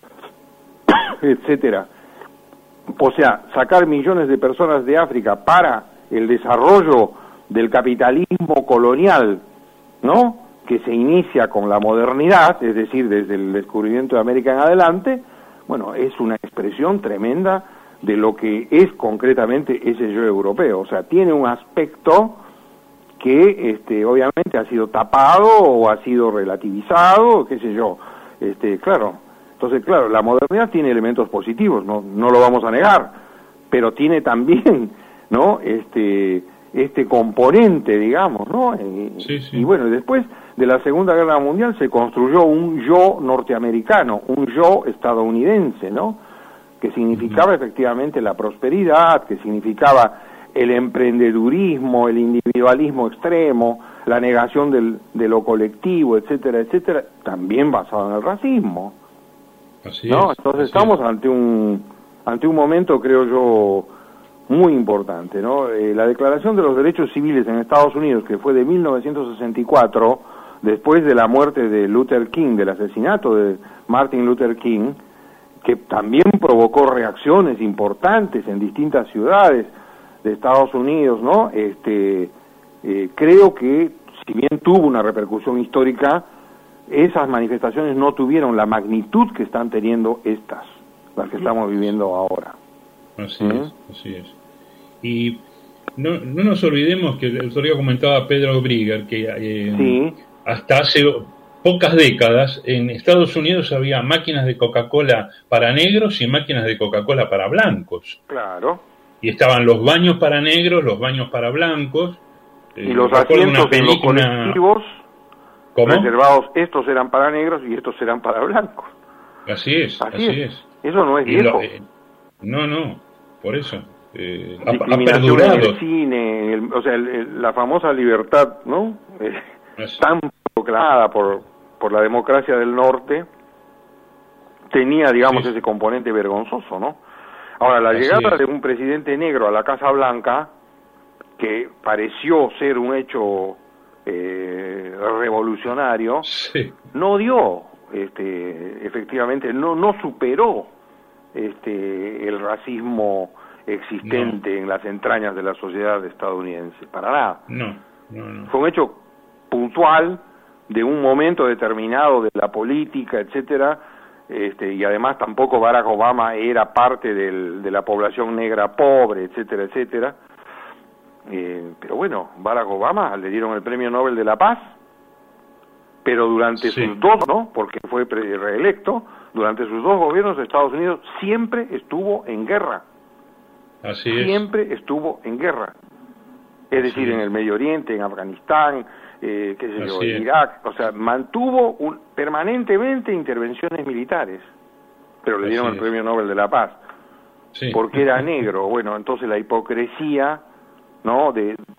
[SPEAKER 9] etcétera. O sea, sacar millones de personas de África para el desarrollo del capitalismo colonial, ¿no?, que se inicia con la modernidad, es decir, desde el descubrimiento de América en adelante, bueno, es una expresión tremenda de lo que es concretamente ese yo europeo. O sea, tiene un aspecto que obviamente ha sido tapado o ha sido relativizado, qué sé yo, claro. Entonces, claro, la modernidad tiene elementos positivos, no lo vamos a negar, pero tiene también, ¿no?, este componente, digamos, ¿no?
[SPEAKER 3] Sí.
[SPEAKER 9] Y bueno, después de la Segunda Guerra Mundial se construyó un yo norteamericano, un yo estadounidense, ¿no?, que significaba efectivamente la prosperidad, que significaba el emprendedurismo, el individualismo extremo, la negación de lo colectivo, etcétera, etcétera, también basado en el racismo.
[SPEAKER 3] Así
[SPEAKER 9] ¿no?
[SPEAKER 3] es,
[SPEAKER 9] Entonces
[SPEAKER 3] así
[SPEAKER 9] estamos
[SPEAKER 3] es.
[SPEAKER 9] ante un momento, creo yo, muy importante, ¿no? La Declaración de los Derechos Civiles en Estados Unidos, que fue de 1964, después de la muerte de Luther King, del asesinato de Martin Luther King, que también provocó reacciones importantes en distintas ciudades de Estados Unidos, ¿no? Creo que, si bien tuvo una repercusión histórica, esas manifestaciones no tuvieron la magnitud que están teniendo las que estamos viviendo ahora.
[SPEAKER 3] Así es. Y no nos olvidemos que el otro día comentaba Pedro Brigger que hasta hace pocas décadas en Estados Unidos había máquinas de Coca-Cola para negros y máquinas de Coca-Cola para blancos.
[SPEAKER 9] Claro.
[SPEAKER 3] Y estaban los baños para negros, los baños para blancos.
[SPEAKER 9] Y los asientos en los colectivos reservados, estos eran para negros y estos eran para blancos.
[SPEAKER 3] Así es.
[SPEAKER 9] Eso no es viejo.
[SPEAKER 3] No, por eso.
[SPEAKER 9] Discriminación en el cine, la famosa libertad, ¿no? Tan proclamada por la democracia del norte, tenía, digamos, ese componente vergonzoso, ¿no? Ahora, la llegada de un presidente negro a la Casa Blanca, que pareció ser un hecho revolucionario, no dio, efectivamente, no superó el racismo existente en las entrañas de la sociedad estadounidense, para nada.
[SPEAKER 3] No.
[SPEAKER 9] Fue un hecho puntual de un momento determinado de la política, etcétera. Y además tampoco Barack Obama era parte de la población negra pobre, etcétera, etcétera. Pero bueno, Barack Obama le dieron el Premio Nobel de la Paz, pero durante sus dos, ¿no?, porque fue reelecto, durante sus dos gobiernos de Estados Unidos siempre estuvo en guerra. Siempre estuvo en guerra. Es decir, en el Medio Oriente, en Afganistán, en Irak, o sea, mantuvo permanentemente intervenciones militares, pero le dieron el Premio Nobel de la Paz, porque era negro. Bueno, entonces la hipocresía, ¿no?,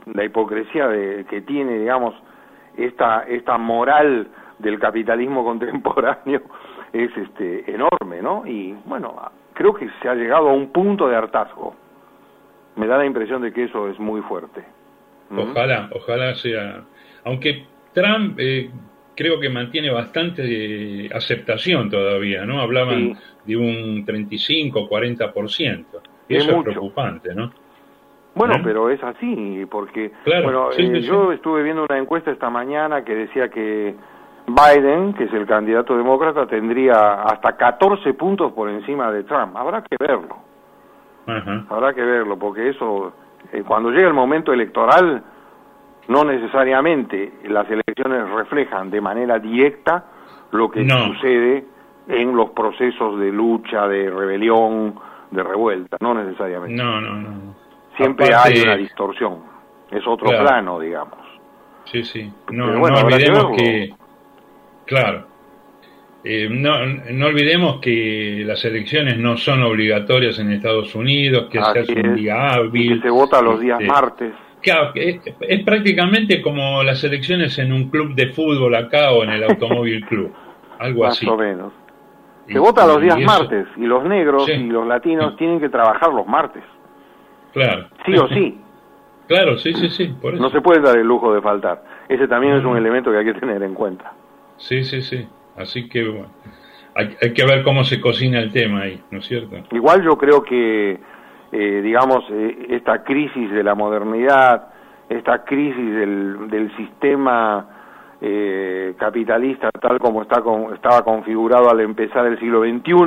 [SPEAKER 9] que tiene, digamos, esta moral del capitalismo contemporáneo es enorme, ¿no? Y bueno, creo que se ha llegado a un punto de hartazgo. Me da la impresión de que eso es muy fuerte.
[SPEAKER 3] Ojalá sea. Aunque Trump creo que mantiene bastante aceptación todavía, ¿no? Hablaban de un 35, 40%. Y eso es preocupante, ¿no?
[SPEAKER 9] Bueno, pero es así, porque yo estuve viendo una encuesta esta mañana que decía que Biden, que es el candidato demócrata, tendría hasta 14 puntos por encima de Trump. Habrá que verlo. Habrá que verlo, porque eso, cuando llega el momento electoral, no necesariamente las elecciones reflejan de manera directa lo que sucede en los procesos de lucha, de rebelión, de revuelta, no necesariamente.
[SPEAKER 3] No.
[SPEAKER 9] Siempre
[SPEAKER 3] Aparte,
[SPEAKER 9] hay una distorsión, es otro
[SPEAKER 3] claro.
[SPEAKER 9] plano, digamos.
[SPEAKER 3] Sí.
[SPEAKER 9] Pero
[SPEAKER 3] No
[SPEAKER 9] bueno, habrá
[SPEAKER 3] olvidemos
[SPEAKER 9] que
[SPEAKER 3] que, claro, no olvidemos que las elecciones no son obligatorias en Estados Unidos, que se hace un día hábil.
[SPEAKER 9] Y que se vota los días martes.
[SPEAKER 3] Claro, es prácticamente como las elecciones en un club de fútbol acá o en el Automóvil Club, algo
[SPEAKER 9] Más
[SPEAKER 3] así.
[SPEAKER 9] o menos. Se vota los días
[SPEAKER 3] eso,
[SPEAKER 9] martes y los negros
[SPEAKER 3] sí,
[SPEAKER 9] y los latinos tienen que trabajar los martes.
[SPEAKER 3] Claro.
[SPEAKER 9] Sí o sí.
[SPEAKER 3] Claro, sí, por eso.
[SPEAKER 9] No se puede dar el lujo de faltar. Ese también es un elemento que hay que tener en cuenta.
[SPEAKER 3] Sí. Así que bueno, hay que ver cómo se cocina el tema ahí, ¿no es cierto?
[SPEAKER 9] Igual yo creo que, digamos, esta crisis de la modernidad, esta crisis del sistema capitalista tal como estaba configurado al empezar el siglo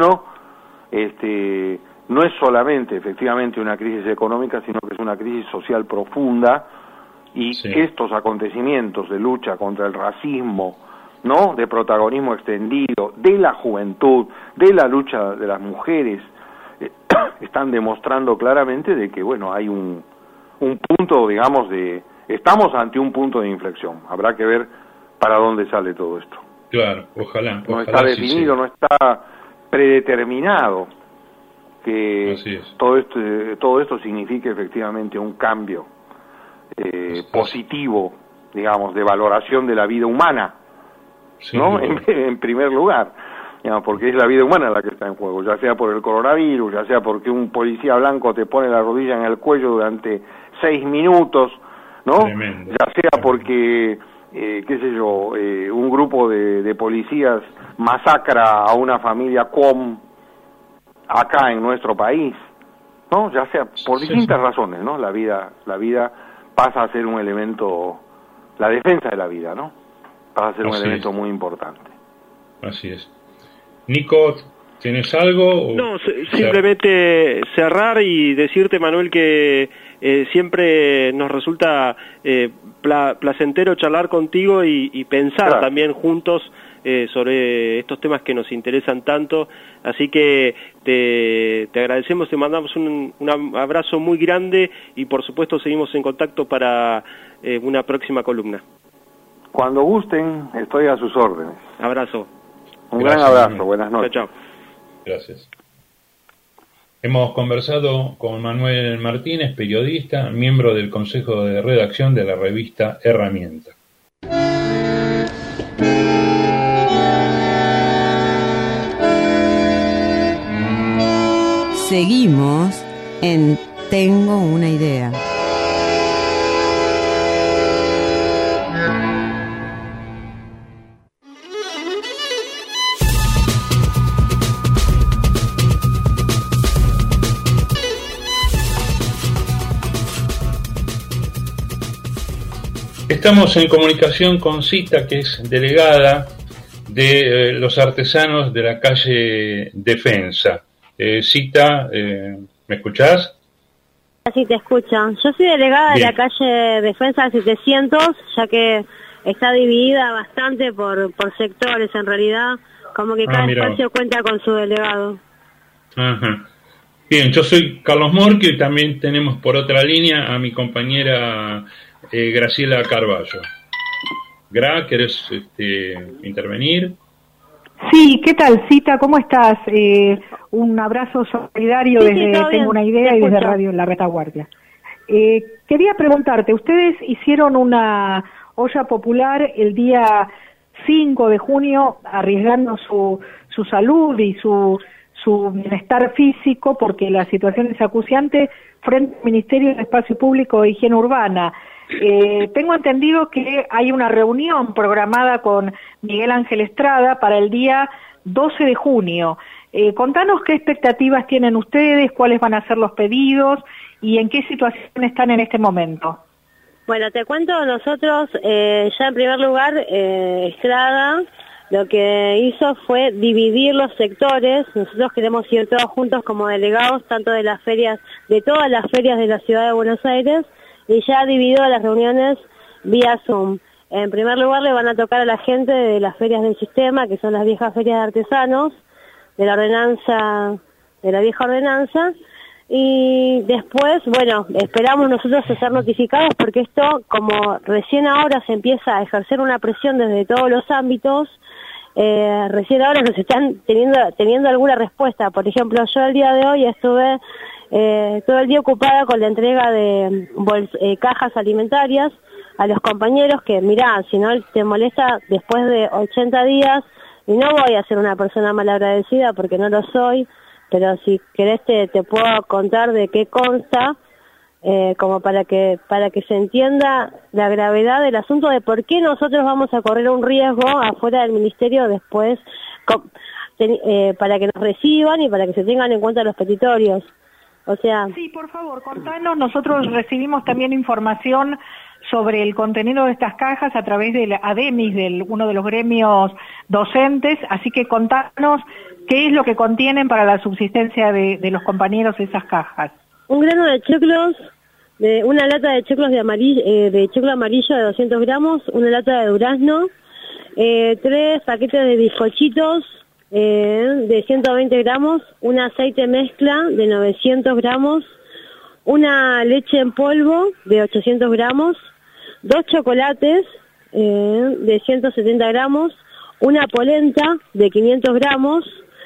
[SPEAKER 9] XXI, no es solamente efectivamente una crisis económica, sino que es una crisis social profunda, y estos acontecimientos de lucha contra el racismo, ¿no?, de protagonismo extendido, de la juventud, de la lucha de las mujeres, están demostrando claramente de que, bueno, hay un punto, digamos, estamos ante un punto de inflexión. Habrá que ver para dónde sale todo esto.
[SPEAKER 3] Claro, ojalá.
[SPEAKER 9] No está definido, no está predeterminado que todo esto signifique efectivamente un cambio positivo, digamos, de valoración de la vida humana, ¿no? En primer lugar, digamos, porque es la vida humana la que está en juego, ya sea por el coronavirus, ya sea porque un policía blanco te pone la rodilla en el cuello durante 6 minutos, ¿no?
[SPEAKER 3] Tremendo.
[SPEAKER 9] Ya sea porque, qué sé yo, un grupo de policías masacra a una familia acá en nuestro país, ¿no? Ya sea por distintas razones, ¿no? La vida pasa a ser un elemento, la defensa de la vida, ¿no? Pasa a ser un elemento muy importante.
[SPEAKER 3] Así es. Nico, ¿tienes algo?
[SPEAKER 10] No, simplemente cerrar y decirte, Manuel, que siempre nos resulta placentero charlar contigo y pensar también juntos sobre estos temas que nos interesan tanto, así que te agradecemos, te mandamos un abrazo muy grande y por supuesto seguimos en contacto para una próxima columna.
[SPEAKER 9] Cuando gusten, estoy a sus órdenes.
[SPEAKER 10] Abrazo.
[SPEAKER 9] Un gran abrazo, buenas noches.
[SPEAKER 10] Chao.
[SPEAKER 3] Gracias. Hemos conversado con Manuel Martínez, periodista, miembro del Consejo de Redacción de la revista Herramienta.
[SPEAKER 5] Seguimos en Tengo una idea.
[SPEAKER 3] Estamos en comunicación con Cita, que es delegada de los artesanos de la calle Defensa. Cita, ¿me escuchás?
[SPEAKER 11] Sí, te escucho. Yo soy delegada de la calle Defensa 700, ya que está dividida bastante por sectores, en realidad, como que cada espacio cuenta con su delegado.
[SPEAKER 3] Ajá. Bien, yo soy Carlos Morquio y también tenemos por otra línea a mi compañera Graciela Carballo. Gra, ¿querés intervenir?
[SPEAKER 6] Sí, ¿qué tal, Cita? ¿Cómo estás? Un abrazo solidario desde Tengo una idea y desde Radio La Retaguardia. Quería preguntarte, ustedes hicieron una olla popular el día 5 de junio arriesgando su salud y su bienestar físico porque la situación es acuciante frente al Ministerio de Espacio Público e Higiene Urbana. Tengo entendido que hay una reunión programada con Miguel Ángel Estrada para el día 12 de junio. Contanos qué expectativas tienen ustedes, cuáles van a ser los pedidos y en qué situación están en este momento.
[SPEAKER 11] Bueno, te cuento, nosotros ya en primer lugar, Estrada lo que hizo fue dividir los sectores. Nosotros queremos ir todos juntos como delegados, tanto de las ferias, de todas las ferias de la ciudad de Buenos Aires, y ya ha dividido las reuniones vía Zoom. En primer lugar le van a tocar a la gente de las ferias del sistema, que son las viejas ferias de artesanos, la ordenanza, de la vieja ordenanza, y después, bueno, esperamos nosotros a ser notificados porque esto, como recién ahora se empieza a ejercer una presión desde todos los ámbitos, recién ahora nos están teniendo alguna respuesta. Por ejemplo, yo el día de hoy estuve todo el día ocupada con la entrega de cajas alimentarias a los compañeros que, mirá, si no te molesta, después de 80 días, y no voy a ser una persona malagradecida porque no lo soy, pero si querés te puedo contar de qué consta, como para que se entienda la gravedad del asunto de por qué nosotros vamos a correr un riesgo afuera del ministerio después, para que nos reciban y para que se tengan en cuenta los petitorios. O sea...
[SPEAKER 6] Sí, por favor, contanos. Nosotros recibimos también información sobre el contenido de estas cajas a través del ADEMIS, uno de los gremios docentes, así que contanos qué es lo que contienen para la subsistencia de los compañeros esas cajas.
[SPEAKER 11] Un grano de choclos, una lata de choclos de choclo amarillo de 200 gramos, una lata de durazno, 3 paquetes de bizcochitos de 120 gramos, un aceite mezcla de 900 gramos, una leche en polvo de 800 gramos, 2 chocolates de 170 gramos, una polenta de 500 gramos,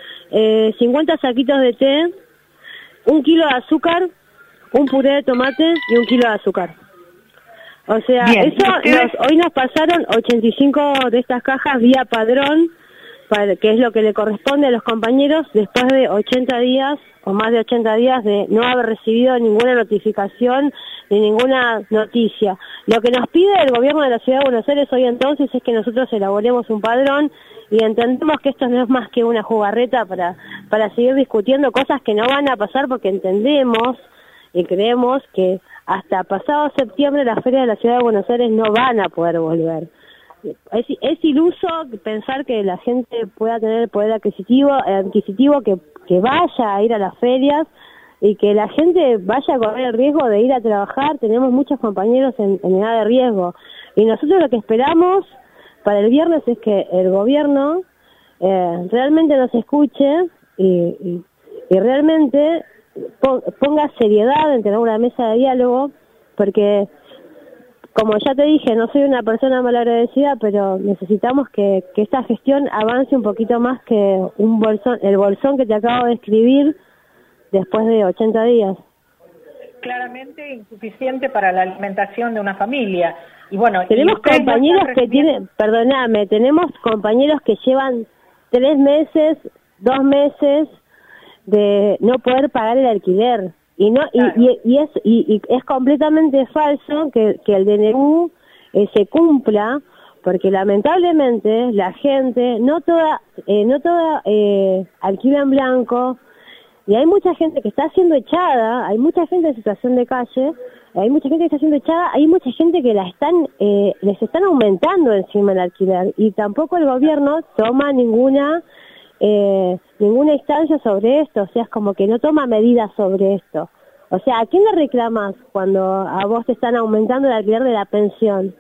[SPEAKER 11] 50 saquitos de té, 1 kilo de azúcar, un puré de tomate y 1 kilo de azúcar. O sea, bien, hoy nos pasaron 85 de estas cajas vía padrón, que es lo que le corresponde a los compañeros después de 80 días o más de 80 días de no haber recibido ninguna notificación ni ninguna noticia. Lo que nos pide el gobierno de la Ciudad de Buenos Aires hoy entonces es que nosotros elaboremos un padrón y entendemos que esto no es más que una jugarreta para seguir discutiendo cosas que no van a pasar porque entendemos y creemos que hasta pasado septiembre las ferias de la Ciudad de Buenos Aires no van a poder volver. Es iluso pensar que la gente pueda tener el poder adquisitivo que vaya a ir a las ferias y que la gente vaya a correr el riesgo de ir a trabajar. Tenemos muchos compañeros en edad de riesgo y nosotros lo que esperamos para el viernes es que el gobierno realmente nos escuche y realmente ponga seriedad en tener una mesa de diálogo, porque como ya te dije, no soy una persona malagradecida, pero necesitamos que esta gestión avance un poquito más que el bolsón que te acabo de escribir después de 80 días.
[SPEAKER 6] Claramente insuficiente para la alimentación de una familia. Y bueno,
[SPEAKER 11] tenemos compañeros que tenemos compañeros que llevan 3 meses, 2 meses de no poder pagar el alquiler. Y no claro. y es completamente falso que el DNU se cumpla, porque lamentablemente la gente no toda alquila en blanco y hay mucha gente que está siendo echada, hay mucha gente en situación de calle, hay mucha gente que está siendo echada, hay mucha gente que les están aumentando encima el alquiler y tampoco el gobierno toma ninguna instancia sobre esto, o sea, es como que no toma medidas sobre esto. O sea, ¿a quién le reclamas cuando a vos te están aumentando el alquiler de la pensión?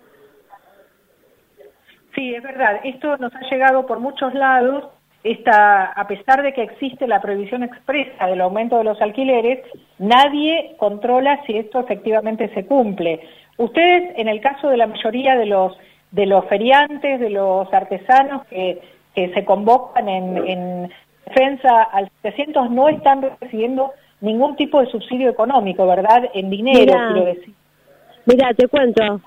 [SPEAKER 6] Sí, es verdad, esto nos ha llegado por muchos lados, a pesar de que existe la prohibición expresa del aumento de los alquileres, nadie controla si esto efectivamente se cumple. Ustedes, en el caso de la mayoría de los feriantes, de los artesanos que se convocan en defensa al 700, no están recibiendo ningún tipo de subsidio económico, ¿verdad? En dinero, quiero decir.
[SPEAKER 11] Mira, te cuento.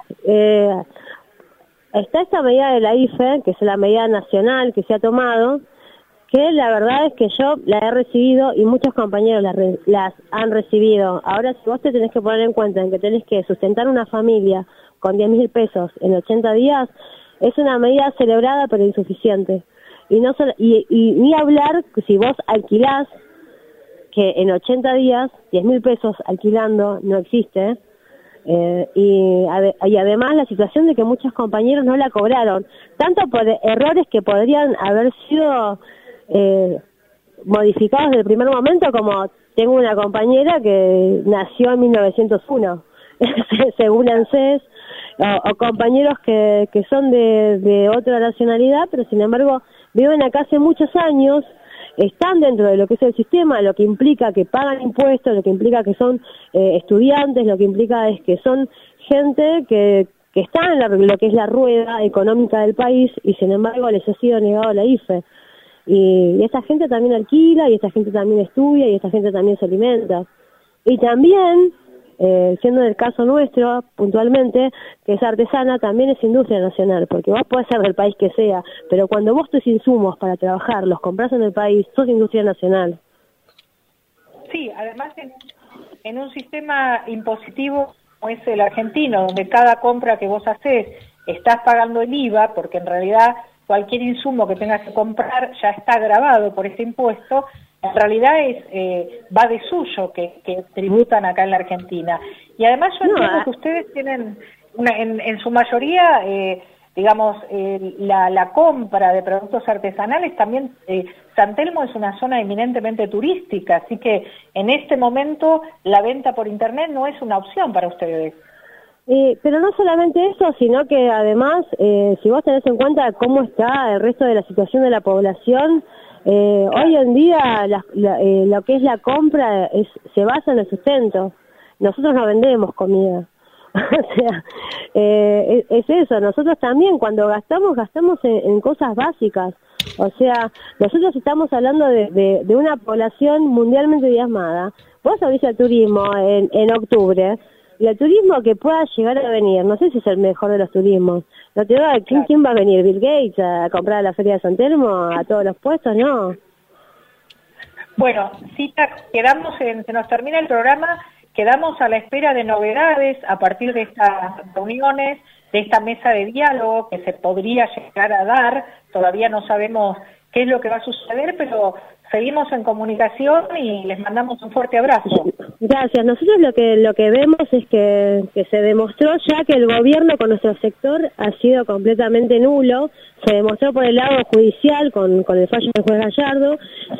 [SPEAKER 11] Está esta medida de la IFE, que es la medida nacional que se ha tomado, que la verdad es que yo la he recibido y muchos compañeros las han recibido. Ahora, si vos te tenés que poner en cuenta en que tenés que sustentar una familia con 10.000 pesos en 80 días, es una medida celebrada pero insuficiente. Y ni hablar si vos alquilás, que en 80 días 10.000 pesos alquilando no existe, y además la situación de que muchos compañeros no la cobraron, tanto por errores que podrían haber sido modificados desde el primer momento, como tengo una compañera que nació en 1901, según ANSES, o compañeros que son de otra nacionalidad, pero sin embargo viven acá hace muchos años están dentro de lo que es el sistema, lo que implica que pagan impuestos, lo que implica que son estudiantes, lo que implica es que son gente que está en lo que es la rueda económica del país y sin embargo les ha sido negado la IFE. Y esta gente también alquila, y esta gente también estudia, y esta gente también se alimenta. Y también, siendo el caso nuestro, puntualmente, que es artesana, también es industria nacional, porque vos podés ser del país que sea, pero cuando vos tus insumos para trabajar los comprás en el país, sos industria nacional.
[SPEAKER 6] Sí, además en un sistema impositivo como es el argentino, donde cada compra que vos haces estás pagando el IVA, porque en realidad cualquier insumo que tengas que comprar ya está grabado por este impuesto, en realidad va de suyo que tributan acá en la Argentina. Y además yo entiendo que ustedes tienen, en su mayoría, la compra de productos artesanales, también San Telmo es una zona eminentemente turística, así que en este momento la venta por internet no es una opción para ustedes.
[SPEAKER 11] Pero no solamente eso, sino que además, si vos tenés en cuenta cómo está el resto de la situación de la población, hoy en día lo que es la compra se basa en el sustento. Nosotros no vendemos comida. O sea, es eso. Nosotros también cuando gastamos en cosas básicas. O sea, nosotros estamos hablando de una población mundialmente diezmada. Vos abrís el turismo en octubre, y el turismo que pueda llegar a venir, no sé si es el mejor de los turismos. No te va, ¿quién va a venir? ¿Bill Gates a comprar a la Feria de San Telmo a todos los puestos? No.
[SPEAKER 6] Bueno, Cita, se nos termina el programa, quedamos a la espera de novedades a partir de estas reuniones, de esta mesa de diálogo que se podría llegar a dar. Todavía no sabemos qué es lo que va a suceder, pero seguimos en comunicación y les mandamos un fuerte abrazo.
[SPEAKER 11] Gracias. Nosotros lo que vemos es que se demostró ya que el gobierno con nuestro sector ha sido completamente nulo. Se demostró por el lado judicial con el fallo del juez Gallardo,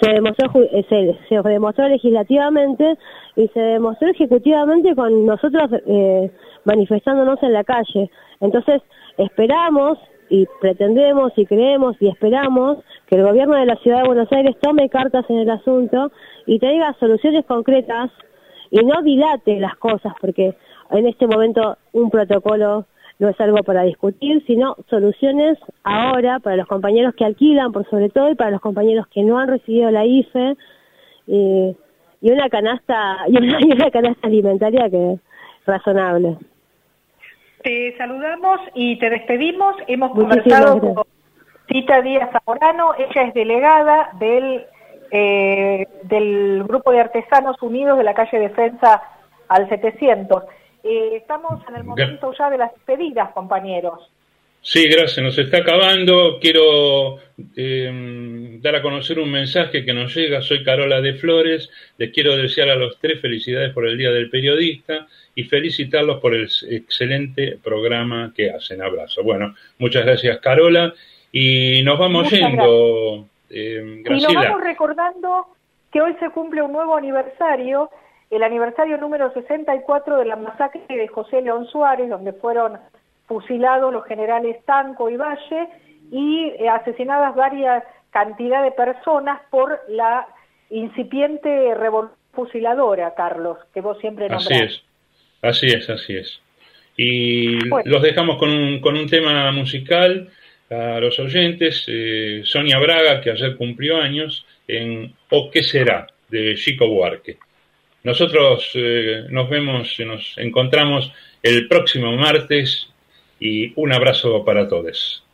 [SPEAKER 11] se demostró legislativamente y se demostró ejecutivamente con nosotros manifestándonos en la calle. Entonces esperamos y pretendemos y creemos y esperamos que el gobierno de la Ciudad de Buenos Aires tome cartas en el asunto y traiga soluciones concretas y no dilate las cosas, porque en este momento un protocolo no es algo para discutir, sino soluciones ahora para los compañeros que alquilan, por sobre todo, y para los compañeros que no han recibido la IFE, y una canasta alimentaria que es razonable.
[SPEAKER 6] Te saludamos y te despedimos. Hemos conversado con Cita Díaz Zamorano. Ella es delegada del Grupo de Artesanos Unidos de la calle Defensa al 700. Estamos en el momento ya de las despedidas, compañeros.
[SPEAKER 3] Sí, gracias. Nos está acabando. Quiero dar a conocer un mensaje que nos llega. Soy Carola de Flores. Les quiero desear a los tres felicidades por el Día del Periodista y felicitarlos por el excelente programa que hacen. Abrazo. Bueno, muchas gracias, Carola. Y nos vamos yendo, Graciela.
[SPEAKER 6] Y nos vamos recordando que hoy se cumple un nuevo aniversario, el aniversario número 64 de la masacre de José León Suárez, donde fueron fusilados los generales Tanco y Valle y asesinadas varias cantidad de personas por la incipiente revolución fusiladora, Carlos, que vos siempre nombrás.
[SPEAKER 3] Así es. Y bueno, los dejamos con un tema musical a los oyentes. Sonia Braga, que ayer cumplió años, en ¿O qué será?, de Chico Buarque. Nosotros nos encontramos el próximo martes y un abrazo para todos.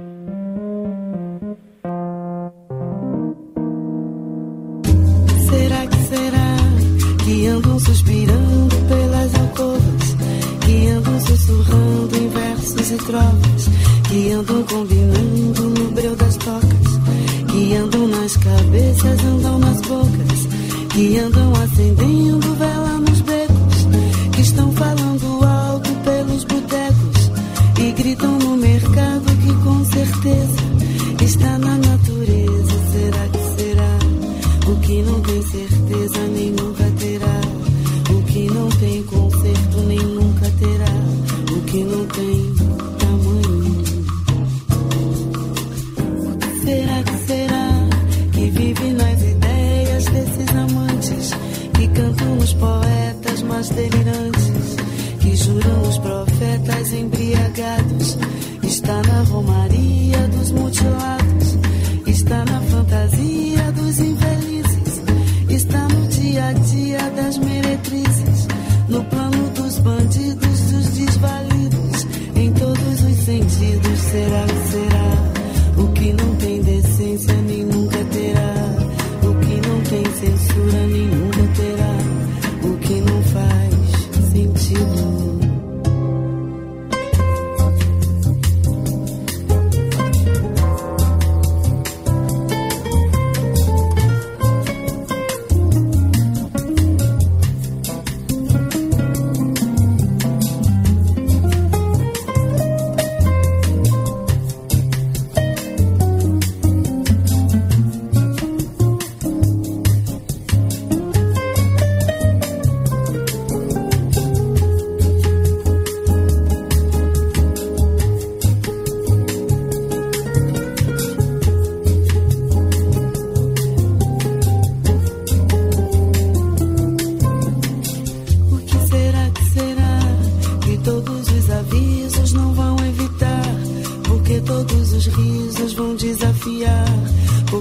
[SPEAKER 12] Que andam suspirando pelas alcovas, que andam sussurrando em versos e trovas, que andam combinando no breu das tocas, que andam nas cabeças, andam nas bocas, que andam acendendo vela nos becos, que estão falando alto pelos botecos e gritam no mercado que com certeza está na natureza. Será que será? O que não tem certeza nem nunca terá, o que não tem conserto nem nunca terá, o que não tem tamanho. O que será que vive nas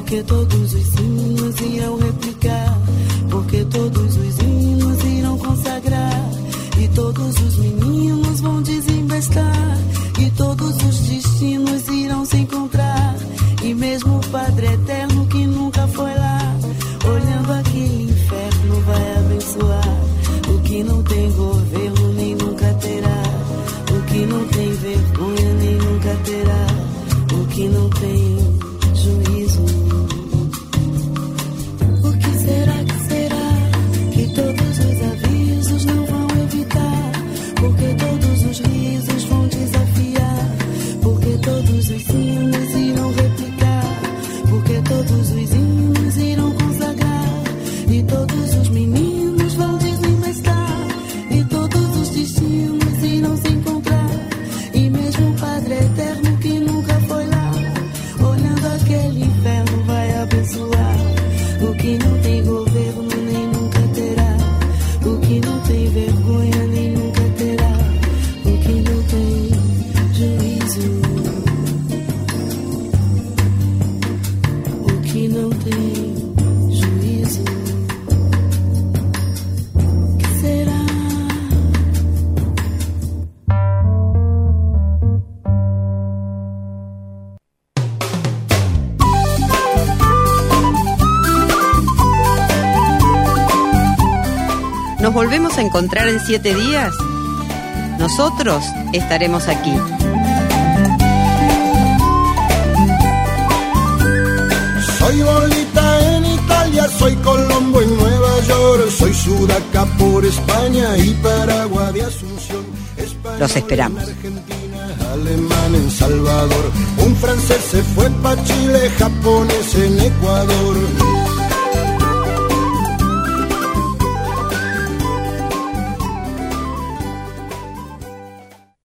[SPEAKER 12] porque todos os hinos irão replicar, porque todos os hinos irão consagrar, e todos os meninos vão desinvestar, e todos os destinos irão se encontrar, e mesmo o Padre Eterno que nunca foi lá, olhando aquele inferno vai abençoar, o que não tem governo nem nunca terá, o que não tem vergonha nem nunca terá, o que não tem juízo. O que será que todos os avisos não vão evitar? Porque todos os risos vão desafiar, porque todos os hinos irão replicar, porque todos os hinos irão consagrar, e todos os meninos vão desinvestar, e todos os destinos irão se encontrar, e mesmo o Padre Eterno que nunca foi lá, olhando aquele inferno vai abençoar, o que não tem governo nem nunca terá, o que não tem vergonha nem nunca terá, o que não tem juízo, o que não tem juízo. Que será?
[SPEAKER 5] ¿Nos volvemos a encontrar en 7 días? Nosotros estaremos aquí.
[SPEAKER 13] Soy Lolita en Italia, soy Colombo en Nueva York, soy Sudaca por España y Paraguay de Asunción.
[SPEAKER 5] Los esperamos.
[SPEAKER 13] Alemán en Salvador, un francés se fue pa' Chile, japonés